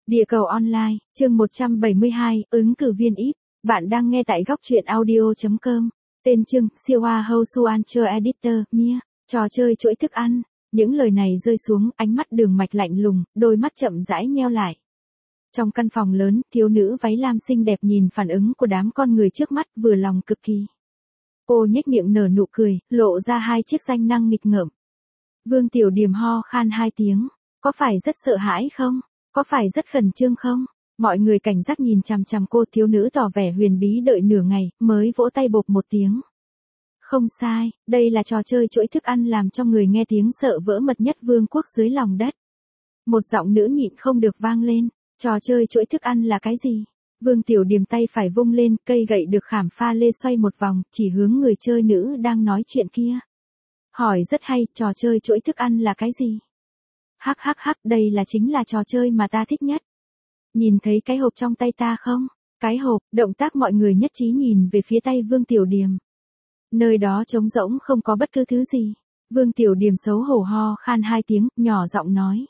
Địa cầu online, chương 172, ứng cử viên íp. Bạn đang nghe tại góc truyện audio.com. Tên chương, siêu hoa hou suan editor, Mia. Trò chơi chuỗi thức ăn. Những lời này rơi xuống, ánh mắt Đường Mạch lạnh lùng, đôi mắt chậm rãi nheo lại. Trong căn phòng lớn, thiếu nữ váy lam xinh đẹp nhìn phản ứng của đám con người trước mắt, vừa lòng cực kỳ. Cô nhếch miệng nở nụ cười, lộ ra hai chiếc răng nanh nghịch ngợm. Vương Tiểu Điềm ho khan hai tiếng. Có phải rất sợ hãi không? Có phải rất khẩn trương không? Mọi người cảnh giác nhìn chằm chằm cô, thiếu nữ tỏ vẻ huyền bí đợi nửa ngày, mới vỗ tay bộp một tiếng. Không sai, đây là trò chơi chuỗi thức ăn làm cho người nghe tiếng sợ vỡ mật nhất vương quốc dưới lòng đất. Một giọng nữ nhịn không được vang lên, trò chơi chuỗi thức ăn là cái gì? Vương Tiểu Điềm tay phải vung lên, cây gậy được khảm pha lê xoay một vòng, chỉ hướng người chơi nữ đang nói chuyện kia. Hỏi rất hay, trò chơi chuỗi thức ăn là cái gì? Hắc hắc hắc, đây là chính là trò chơi mà ta thích nhất. Nhìn thấy cái hộp trong tay ta không? Cái hộp, động tác mọi người nhất trí nhìn về phía tay Vương Tiểu Điềm. Nơi đó trống rỗng không có bất cứ thứ gì. Vương Tiểu Điềm xấu hổ ho khan hai tiếng, nhỏ giọng nói.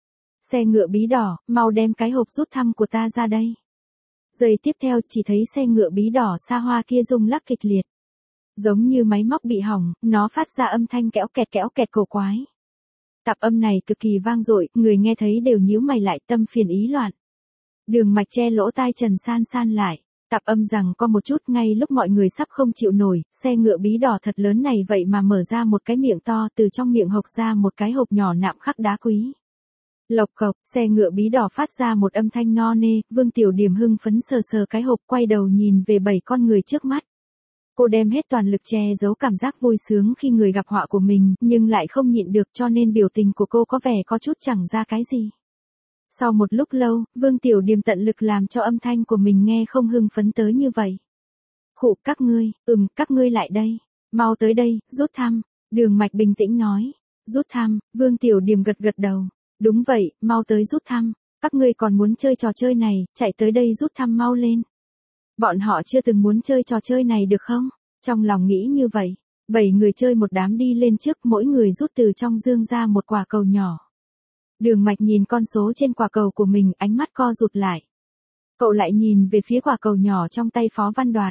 Xe ngựa bí đỏ, mau đem cái hộp rút thăm của ta ra đây. Giây tiếp theo chỉ thấy xe ngựa bí đỏ xa hoa kia rung lắc kịch liệt. Giống như máy móc bị hỏng, nó phát ra âm thanh kéo kẹt cổ quái. Tạp âm này cực kỳ vang dội, người nghe thấy đều nhíu mày lại, tâm phiền ý loạn. Đường Mạch che lỗ tai Trần San San lại. Tạp âm rằng có một chút, ngay lúc mọi người sắp không chịu nổi, xe ngựa bí đỏ thật lớn này vậy mà mở ra một cái miệng to, từ trong miệng hộc ra một cái hộp nhỏ nạm khắc đá quý. Lộc cộc, xe ngựa bí đỏ phát ra một âm thanh no nê, Vương Tiểu Điềm hưng phấn sờ sờ cái hộp, quay đầu nhìn về 7 con người trước mắt. Cô đem hết toàn lực che giấu cảm giác vui sướng khi người gặp họa của mình, nhưng lại không nhịn được, cho nên biểu tình của cô có vẻ có chút chẳng ra cái gì. Sau một lúc lâu, Vương Tiểu Điềm tận lực làm cho âm thanh của mình nghe không hưng phấn tới như vậy. Khụ, các ngươi lại đây. Mau tới đây, rút thăm. Đường Mạch bình tĩnh nói. Rút thăm, Vương Tiểu Điềm gật đầu. Đúng vậy, mau tới rút thăm. Các ngươi còn muốn chơi trò chơi này, chạy tới đây rút thăm mau lên. Bọn họ chưa từng muốn chơi trò chơi này được không? Trong lòng nghĩ như vậy, 7 người chơi một đám đi lên trước, mỗi người rút từ trong dương ra một quả cầu nhỏ. Đường Mạch nhìn con số trên quả cầu của mình, ánh mắt co rụt lại. Cậu lại nhìn về phía quả cầu nhỏ trong tay Phó Văn Đoạt.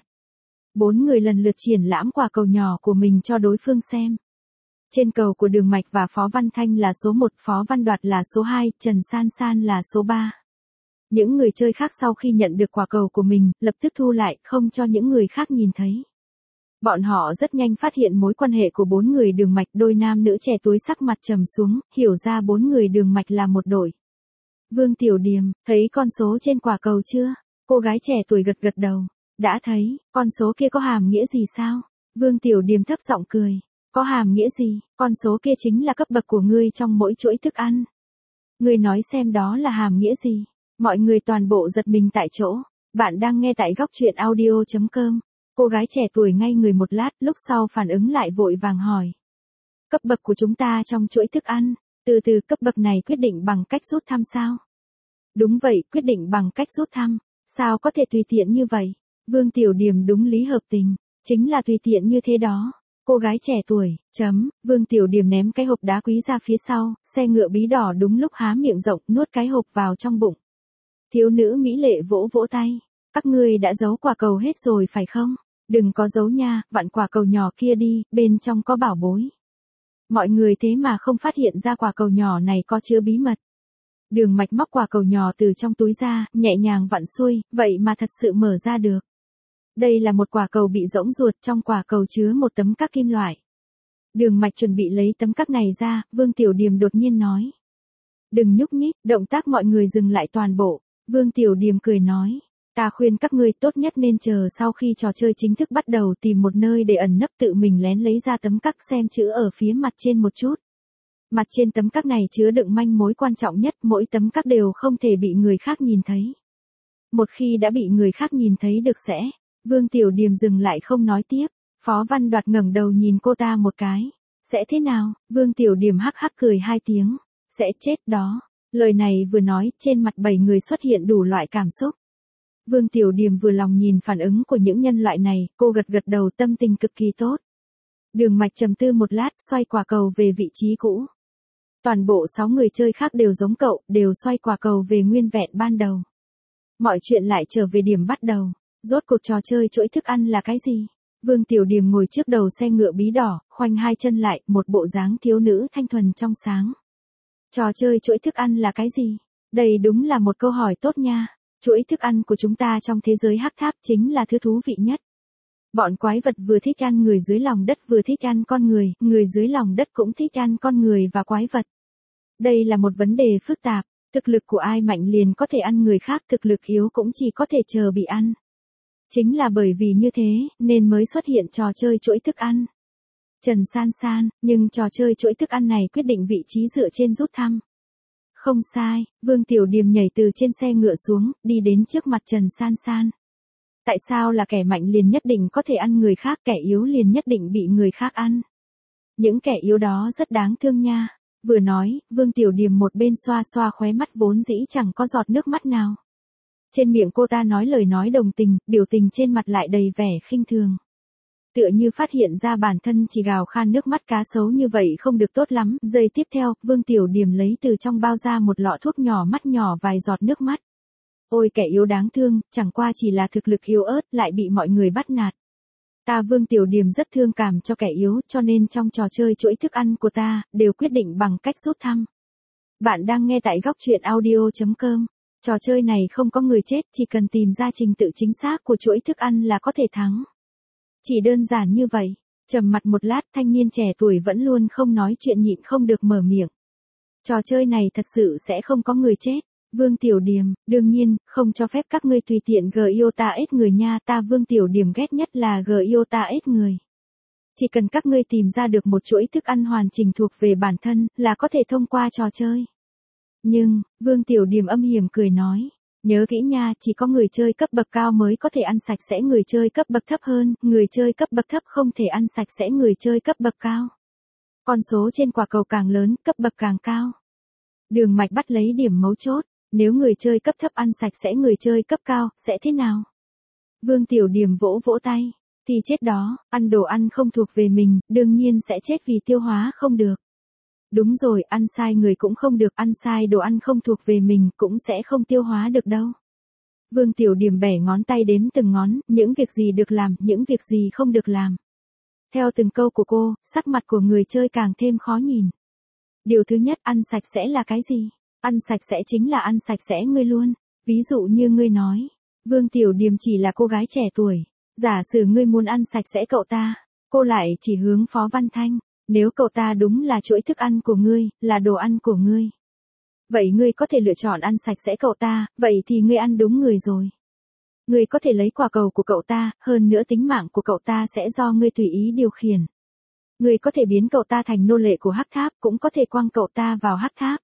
4 người lần lượt triển lãm quả cầu nhỏ của mình cho đối phương xem. Trên cầu của Đường Mạch và Phó Văn Thanh là số 1, Phó Văn Đoạt là số 2, Trần San San là số 3. Những người chơi khác sau khi nhận được quả cầu của mình, lập tức thu lại, không cho những người khác nhìn thấy. Bọn họ rất nhanh phát hiện mối quan hệ của 4 người Đường Mạch, đôi nam nữ trẻ tuổi sắc mặt trầm xuống, hiểu ra 4 người Đường Mạch là một đội. Vương Tiểu Điềm, thấy con số trên quả cầu chưa? Cô gái trẻ tuổi gật đầu. Đã thấy, con số kia có hàm nghĩa gì sao? Vương Tiểu Điềm thấp giọng cười. Có hàm nghĩa gì? Con số kia chính là cấp bậc của ngươi trong mỗi chuỗi thức ăn. Ngươi nói xem đó là hàm nghĩa gì? Mọi người toàn bộ giật mình tại chỗ. Bạn đang nghe tại góc truyện audio.com. Cô gái trẻ tuổi ngây người một lát, lúc sau phản ứng lại vội vàng hỏi. Cấp bậc của chúng ta trong chuỗi thức ăn, từ cấp bậc này quyết định bằng cách rút thăm sao? Đúng vậy, quyết định bằng cách rút thăm. Sao có thể tùy tiện như vậy? Vương Tiểu Điềm đúng lý hợp tình, chính là tùy tiện như thế đó. Cô gái trẻ tuổi, Vương Tiểu Điềm ném cái hộp đá quý ra phía sau, xe ngựa bí đỏ đúng lúc há miệng rộng nuốt cái hộp vào trong bụng. Thiếu nữ mỹ lệ vỗ vỗ tay. Các ngươi đã giấu quả cầu hết rồi phải không? Đừng có giấu nha, vặn quả cầu nhỏ kia đi, bên trong có bảo bối. Mọi người thế mà không phát hiện ra quả cầu nhỏ này có chứa bí mật. Đường Mạch móc quả cầu nhỏ từ trong túi ra, nhẹ nhàng vặn xuôi, vậy mà thật sự mở ra được. Đây là một quả cầu bị rỗng ruột, trong quả cầu chứa một tấm các kim loại. Đường Mạch chuẩn bị lấy tấm các này ra, Vương Tiểu Điềm đột nhiên nói. Đừng nhúc nhích, động tác mọi người dừng lại toàn bộ. Vương Tiểu Điềm cười nói. Ta khuyên các ngươi tốt nhất nên chờ sau khi trò chơi chính thức bắt đầu, tìm một nơi để ẩn nấp, tự mình lén lấy ra tấm các xem chữ ở phía mặt trên một chút. Mặt trên tấm các này chứa đựng manh mối quan trọng nhất, mỗi tấm các đều không thể bị người khác nhìn thấy. Một khi đã bị người khác nhìn thấy được sẽ. Vương Tiểu Điềm dừng lại không nói tiếp. Phó Văn Đoạt ngẩng đầu nhìn cô ta một cái. Sẽ thế nào? Vương Tiểu Điềm hắc hắc cười hai tiếng. Sẽ chết đó. Lời này vừa nói, trên mặt 7 người xuất hiện đủ loại cảm xúc. Vương Tiểu Điềm vừa lòng nhìn phản ứng của những nhân loại này, cô gật đầu, tâm tình cực kỳ tốt. Đường Mạch trầm tư một lát, xoay quả cầu về vị trí cũ. Toàn bộ 6 người chơi khác đều giống cậu, đều xoay quả cầu về nguyên vẹn ban đầu. Mọi chuyện lại trở về điểm bắt đầu. Rốt cuộc trò chơi chuỗi thức ăn là cái gì? Vương Tiểu Điềm ngồi trước đầu xe ngựa bí đỏ, khoanh hai chân lại, một bộ dáng thiếu nữ thanh thuần trong sáng. Trò chơi chuỗi thức ăn là cái gì? Đây đúng là một câu hỏi tốt nha. Chuỗi thức ăn của chúng ta trong thế giới hắc tháp chính là thứ thú vị nhất. Bọn quái vật vừa thích ăn người dưới lòng đất vừa thích ăn con người dưới lòng đất cũng thích ăn con người và quái vật. Đây là một vấn đề phức tạp, thực lực của ai mạnh liền có thể ăn người khác, thực lực yếu cũng chỉ có thể chờ bị ăn. Chính là bởi vì như thế, nên mới xuất hiện trò chơi chuỗi thức ăn. Trần San San, nhưng trò chơi chuỗi thức ăn này quyết định vị trí dựa trên rút thăm. Không sai, Vương Tiểu Điềm nhảy từ trên xe ngựa xuống, đi đến trước mặt Trần San San. Tại sao là kẻ mạnh liền nhất định có thể ăn người khác, kẻ yếu liền nhất định bị người khác ăn? Những kẻ yếu đó rất đáng thương nha. Vừa nói, Vương Tiểu Điềm một bên xoa xoa khóe mắt vốn dĩ chẳng có giọt nước mắt nào. Trên miệng cô ta nói lời nói đồng tình, biểu tình trên mặt lại đầy vẻ khinh thường. Tựa như phát hiện ra bản thân chỉ gào khan nước mắt cá sấu như vậy không được tốt lắm. Giây tiếp theo, Vương Tiểu Điềm lấy từ trong bao ra một lọ thuốc nhỏ mắt nhỏ vài giọt nước mắt. Ôi kẻ yếu đáng thương, chẳng qua chỉ là thực lực yếu ớt lại bị mọi người bắt nạt. Ta Vương Tiểu Điềm rất thương cảm cho kẻ yếu, cho nên trong trò chơi chuỗi thức ăn của ta, đều quyết định bằng cách rút thăm. Bạn đang nghe tại góc truyện audio.com. Trò chơi này không có người chết, chỉ cần tìm ra trình tự chính xác của chuỗi thức ăn là có thể thắng. Chỉ đơn giản như vậy. Trầm mặt một lát, thanh niên trẻ tuổi vẫn luôn không nói chuyện nhịn không được mở miệng. Trò chơi này thật sự sẽ không có người chết. Vương Tiểu Điềm, đương nhiên, không cho phép các ngươi tùy tiện iota ết người nha, ta Vương Tiểu Điềm ghét nhất là iota ết người. Chỉ cần các ngươi tìm ra được một chuỗi thức ăn hoàn chỉnh thuộc về bản thân, là có thể thông qua trò chơi. Nhưng, Vương Tiểu Điềm âm hiểm cười nói, nhớ kỹ nha, chỉ có người chơi cấp bậc cao mới có thể ăn sạch sẽ người chơi cấp bậc thấp hơn, người chơi cấp bậc thấp không thể ăn sạch sẽ người chơi cấp bậc cao. Con số trên quả cầu càng lớn, cấp bậc càng cao. Đường Mạch bắt lấy điểm mấu chốt. Nếu người chơi cấp thấp ăn sạch sẽ người chơi cấp cao, sẽ thế nào? Vương Tiểu Điềm vỗ vỗ tay. Thì chết đó, ăn đồ ăn không thuộc về mình, đương nhiên sẽ chết vì tiêu hóa không được. Đúng rồi, ăn sai người cũng không được, ăn sai đồ ăn không thuộc về mình, cũng sẽ không tiêu hóa được đâu. Vương Tiểu Điềm bẻ ngón tay đếm từng ngón, những việc gì được làm, những việc gì không được làm. Theo từng câu của cô, sắc mặt của người chơi càng thêm khó nhìn. Điều thứ nhất, ăn sạch sẽ là cái gì? Ăn sạch sẽ chính là ăn sạch sẽ ngươi luôn. Ví dụ như ngươi nói, Vương Tiểu Điềm chỉ là cô gái trẻ tuổi. Giả sử ngươi muốn ăn sạch sẽ cậu ta, cô lại chỉ hướng Phó Văn Thanh. Nếu cậu ta đúng là chuỗi thức ăn của ngươi, là đồ ăn của ngươi. Vậy ngươi có thể lựa chọn ăn sạch sẽ cậu ta, vậy thì ngươi ăn đúng người rồi. Ngươi có thể lấy quả cầu của cậu ta, hơn nữa tính mạng của cậu ta sẽ do ngươi tùy ý điều khiển. Ngươi có thể biến cậu ta thành nô lệ của hắc tháp, cũng có thể quăng cậu ta vào hắc tháp.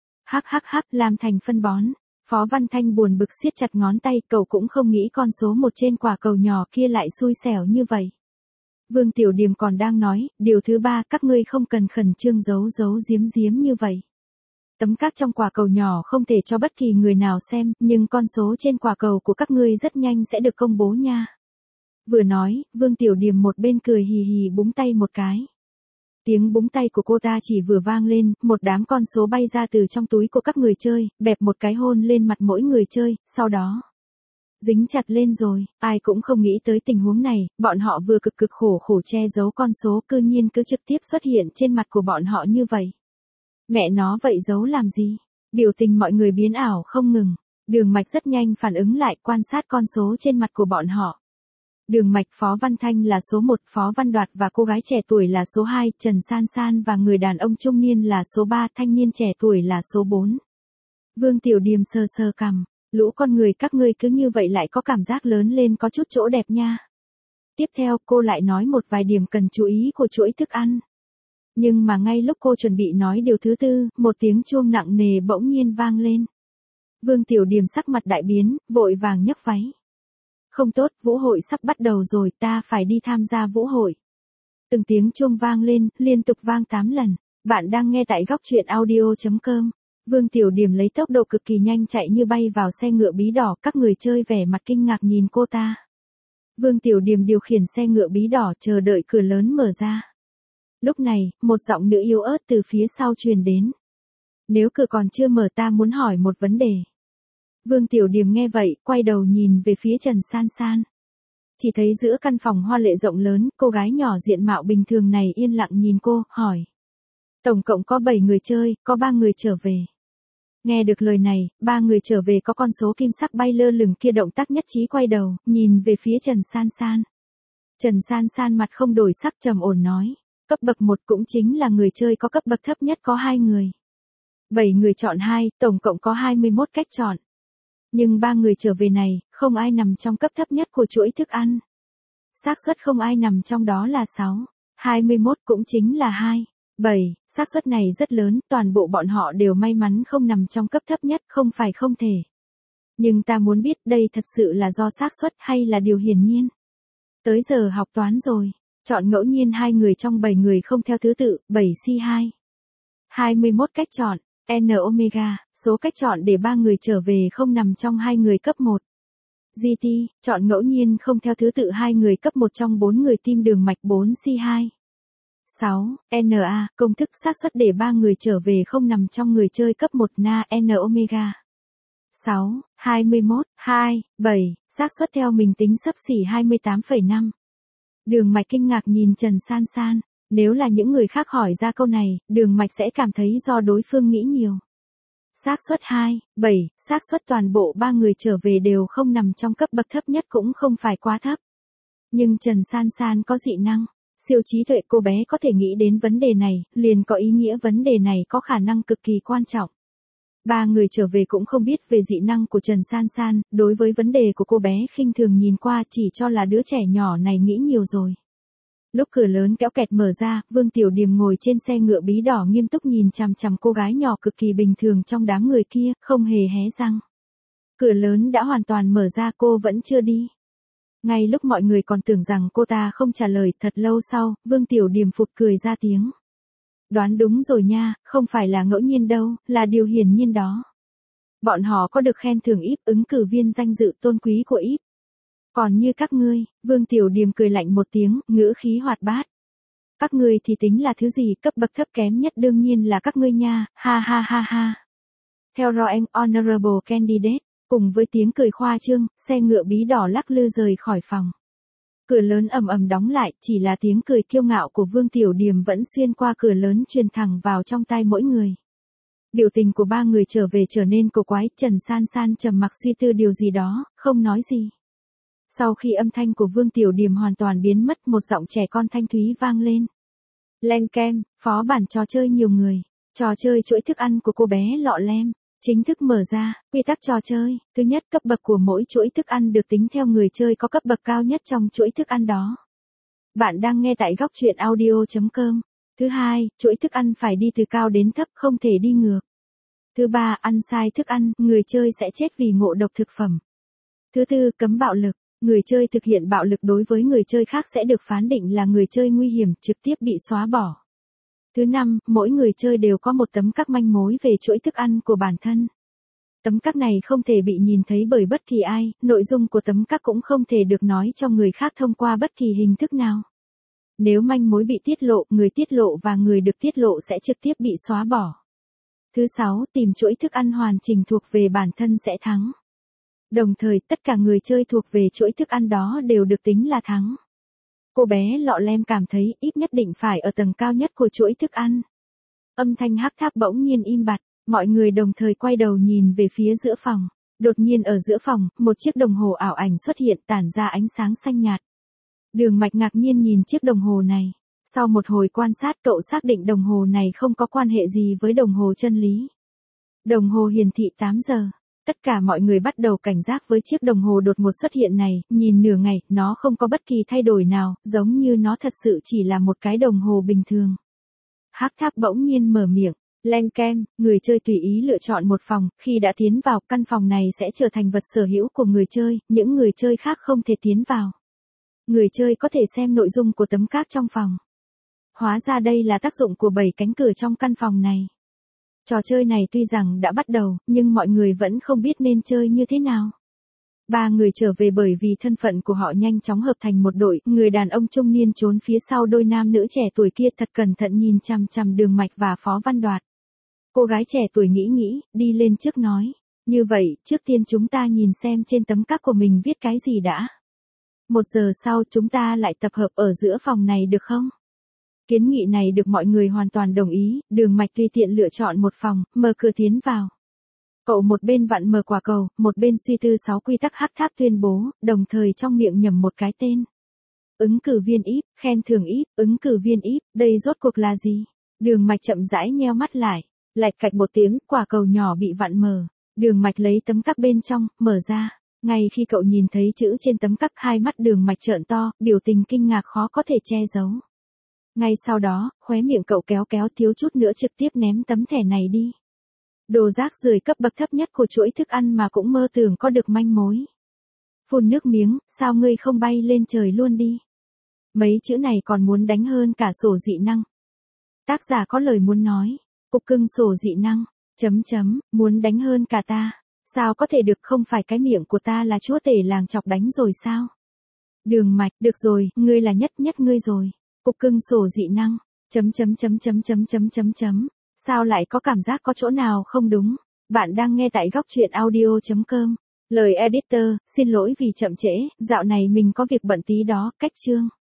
Hắc, làm thành phân bón. Phó Văn Thanh buồn bực siết chặt ngón tay, cậu cũng không nghĩ con số 1 trên quả cầu nhỏ kia lại xui xẻo như vậy. Vương Tiểu Điềm còn đang nói, điều thứ 3, các ngươi không cần khẩn trương giấu giếm như vậy. Tấm các trong quả cầu nhỏ không thể cho bất kỳ người nào xem, nhưng con số trên quả cầu của các ngươi rất nhanh sẽ được công bố nha. Vừa nói, Vương Tiểu Điềm một bên cười hì hì búng tay một cái. Tiếng búng tay của cô ta chỉ vừa vang lên, một đám con số bay ra từ trong túi của các người chơi, bẹp một cái hôn lên mặt mỗi người chơi, sau đó dính chặt lên rồi. Ai cũng không nghĩ tới tình huống này, bọn họ vừa cực khổ che giấu con số, cư nhiên cứ trực tiếp xuất hiện trên mặt của bọn họ như vậy. Mẹ nó vậy giấu làm gì? Biểu tình mọi người biến ảo không ngừng. Đường Mạch rất nhanh phản ứng lại, quan sát con số trên mặt của bọn họ. Đường Mạch, Phó Văn Thanh là số 1, Phó Văn Đoạt và cô gái trẻ tuổi là số 2, Trần San San và người đàn ông trung niên là số 3, thanh niên trẻ tuổi là số 4. Vương Tiểu Điềm sờ cằm, lũ con người các ngươi cứ như vậy lại có cảm giác lớn lên có chút chỗ đẹp nha. Tiếp theo cô lại nói một vài điểm cần chú ý của chuỗi thức ăn. Nhưng mà ngay lúc cô chuẩn bị nói điều thứ 4, một tiếng chuông nặng nề bỗng nhiên vang lên. Vương Tiểu Điềm sắc mặt đại biến, vội vàng nhấc váy. Không tốt, vũ hội sắp bắt đầu rồi, ta phải đi tham gia vũ hội. Từng tiếng chuông vang lên, liên tục vang 8 lần. Bạn đang nghe tại góc truyện audio.com. Vương Tiểu Điềm lấy tốc độ cực kỳ nhanh chạy như bay vào xe ngựa bí đỏ, các người chơi vẻ mặt kinh ngạc nhìn cô ta. Vương Tiểu Điềm điều khiển xe ngựa bí đỏ chờ đợi cửa lớn mở ra. Lúc này, một giọng nữ yếu ớt từ phía sau truyền đến. Nếu cửa còn chưa mở ta muốn hỏi một vấn đề. Vương Tiểu Điềm nghe vậy, quay đầu nhìn về phía Trần San San. Chỉ thấy giữa căn phòng hoa lệ rộng lớn, cô gái nhỏ diện mạo bình thường này yên lặng nhìn cô, hỏi. Tổng cộng có 7 người chơi, có 3 người trở về. Nghe được lời này, 3 người trở về có con số kim sắc bay lơ lửng kia động tác nhất trí quay đầu, nhìn về phía Trần San San. Trần San San mặt không đổi sắc trầm ổn nói. Cấp bậc 1 cũng chính là người chơi có cấp bậc thấp nhất có 2 người. 7 người chọn 2, tổng cộng có 21 cách chọn. Nhưng 3 người trở về này, không ai nằm trong cấp thấp nhất của chuỗi thức ăn. Xác suất không ai nằm trong đó là 6. 21 cũng chính là 2. 7, xác suất này rất lớn, toàn bộ bọn họ đều may mắn không nằm trong cấp thấp nhất, không phải không thể. Nhưng ta muốn biết đây thật sự là do xác suất hay là điều hiển nhiên. Tới giờ học toán rồi, chọn ngẫu nhiên 2 người trong 7 người không theo thứ tự, 7C2. 21 cách chọn, N omega, số cách chọn để 3 người trở về không nằm trong 2 người cấp 1. GT, chọn ngẫu nhiên không theo thứ tự 2 người cấp 1 trong 4 người tim đường mạch 4C2. 6. NA, công thức xác suất để 3 người trở về không nằm trong người chơi cấp 1 Na N omega. 6, 21, 2, 7, xác suất theo mình tính xấp xỉ 28,5. Đường mạch kinh ngạc nhìn Trần San San, nếu là những người khác hỏi ra câu này, đường mạch sẽ cảm thấy do đối phương nghĩ nhiều. Xác suất 2, 7, xác suất toàn bộ 3 người trở về đều không nằm trong cấp bậc thấp nhất cũng không phải quá thấp. Nhưng Trần San San có dị năng. Siêu trí tuệ cô bé có thể nghĩ đến vấn đề này, liền có ý nghĩa vấn đề này có khả năng cực kỳ quan trọng. 3 người trở về cũng không biết về dị năng của Trần San San, đối với vấn đề của cô bé khinh thường nhìn qua chỉ cho là đứa trẻ nhỏ này nghĩ nhiều rồi. Lúc cửa lớn kéo kẹt mở ra, Vương Tiểu Điềm ngồi trên xe ngựa bí đỏ nghiêm túc nhìn chằm chằm cô gái nhỏ cực kỳ bình thường trong đám người kia, không hề hé răng. Cửa lớn đã hoàn toàn mở ra cô vẫn chưa đi. Ngay lúc mọi người còn tưởng rằng cô ta không trả lời, thật lâu sau, Vương Tiểu Điềm phụt cười ra tiếng. Đoán đúng rồi nha, không phải là ngẫu nhiên đâu, là điều hiển nhiên đó. Bọn họ có được khen thưởng íp ứng cử viên danh dự tôn quý của íp. Còn như các ngươi, Vương Tiểu Điềm cười lạnh một tiếng, ngữ khí hoạt bát. Các ngươi thì tính là thứ gì, cấp bậc thấp kém nhất đương nhiên là các ngươi nha, ha ha ha ha. Theo Royal Honorable Candidate. Cùng với tiếng cười khoa trương, xe ngựa bí đỏ lắc lư rời khỏi phòng. Cửa lớn ầm ầm đóng lại, chỉ là tiếng cười kiêu ngạo của Vương Tiểu Điềm vẫn xuyên qua cửa lớn truyền thẳng vào trong tai mỗi người. Biểu tình của 3 người trở về trở nên cổ quái, Trần San San trầm mặc suy tư điều gì đó, không nói gì. Sau khi âm thanh của Vương Tiểu Điềm hoàn toàn biến mất, một giọng trẻ con thanh thúy vang lên. Len ken, phó bản trò chơi nhiều người, trò chơi chuỗi thức ăn của cô bé lọ lem. Chính thức mở ra, quy tắc trò chơi, thứ nhất cấp bậc của mỗi chuỗi thức ăn được tính theo người chơi có cấp bậc cao nhất trong chuỗi thức ăn đó. Bạn đang nghe tại góc truyện audio.com. Thứ hai, chuỗi thức ăn phải đi từ cao đến thấp không thể đi ngược. Thứ ba, ăn sai thức ăn, người chơi sẽ chết vì ngộ độc thực phẩm. Thứ tư, cấm bạo lực, người chơi thực hiện bạo lực đối với người chơi khác sẽ được phán định là người chơi nguy hiểm, trực tiếp bị xóa bỏ. Thứ năm, mỗi người chơi đều có một tấm các manh mối về chuỗi thức ăn của bản thân. Tấm các này không thể bị nhìn thấy bởi bất kỳ ai, nội dung của tấm các cũng không thể được nói cho người khác thông qua bất kỳ hình thức nào. Nếu manh mối bị tiết lộ, người tiết lộ và người được tiết lộ sẽ trực tiếp bị xóa bỏ. Thứ sáu, tìm chuỗi thức ăn hoàn chỉnh thuộc về bản thân sẽ thắng. Đồng thời, tất cả người chơi thuộc về chuỗi thức ăn đó đều được tính là thắng. Cô bé lọ lem cảm thấy ít nhất định phải ở tầng cao nhất của chuỗi thức ăn. Âm thanh hắc tháp bỗng nhiên im bặt, mọi người đồng thời quay đầu nhìn về phía giữa phòng. Đột nhiên ở giữa phòng, một chiếc đồng hồ ảo ảnh xuất hiện tản ra ánh sáng xanh nhạt. Đường mạch ngạc nhiên nhìn chiếc đồng hồ này. Sau một hồi quan sát cậu xác định đồng hồ này không có quan hệ gì với đồng hồ chân lý. Đồng hồ hiển thị 8 giờ. Tất cả mọi người bắt đầu cảnh giác với chiếc đồng hồ đột ngột xuất hiện này, nhìn nửa ngày, nó không có bất kỳ thay đổi nào, giống như nó thật sự chỉ là một cái đồng hồ bình thường. Hắc tháp bỗng nhiên mở miệng, len ken, người chơi tùy ý lựa chọn một phòng, khi đã tiến vào, căn phòng này sẽ trở thành vật sở hữu của người chơi, những người chơi khác không thể tiến vào. Người chơi có thể xem nội dung của tấm các trong phòng. Hóa ra đây là tác dụng của 7 cánh cửa trong căn phòng này. Trò chơi này tuy rằng đã bắt đầu, nhưng mọi người vẫn không biết nên chơi như thế nào. 3 người trở về bởi vì thân phận của họ nhanh chóng hợp thành một đội, người đàn ông trung niên trốn phía sau đôi nam nữ trẻ tuổi kia thật cẩn thận nhìn chằm chằm Đường Mạch và Phó Văn Đoạt. Cô gái trẻ tuổi nghĩ, đi lên trước nói. Như vậy, trước tiên chúng ta nhìn xem trên tấm cáp của mình viết cái gì đã. 1 giờ sau chúng ta lại tập hợp ở giữa phòng này được không? Kiến nghị này được mọi người hoàn toàn đồng ý, Đường Mạch tùy tiện lựa chọn một phòng, mở cửa tiến vào. Cậu một bên vặn mở quả cầu, một bên suy tư 6 quy tắc hắc tháp tuyên bố, đồng thời trong miệng nhẩm một cái tên. Ứng cử viên íp, khen thưởng íp, ứng cử viên íp, đây rốt cuộc là gì? Đường Mạch chậm rãi nheo mắt lại, lạch cạch một tiếng, quả cầu nhỏ bị vặn mở. Đường Mạch lấy tấm cáp bên trong, mở ra. Ngay khi cậu nhìn thấy chữ trên tấm cáp, hai mắt Đường Mạch trợn to, biểu tình kinh ngạc khó có thể che giấu. Ngay sau đó, khóe miệng cậu kéo thiếu chút nữa trực tiếp ném tấm thẻ này đi. Đồ rác rưởi cấp bậc thấp nhất của chuỗi thức ăn mà cũng mơ tưởng có được manh mối. Phun nước miếng, sao ngươi không bay lên trời luôn đi? Mấy chữ này còn muốn đánh hơn cả sổ dị năng. Tác giả có lời muốn nói. Cục cưng sổ dị năng. Muốn đánh hơn cả ta. Sao có thể được, không phải cái miệng của ta là chúa tể làng chọc đánh rồi sao? Đường Mạch, được rồi, ngươi là nhất ngươi rồi. Cục cưng sổ dị năng. Sao lại có cảm giác có chỗ nào không đúng? Bạn đang nghe tại góc truyện audio.com. Lời editor, xin lỗi vì chậm trễ, dạo này mình có việc bận tí đó, cách chương.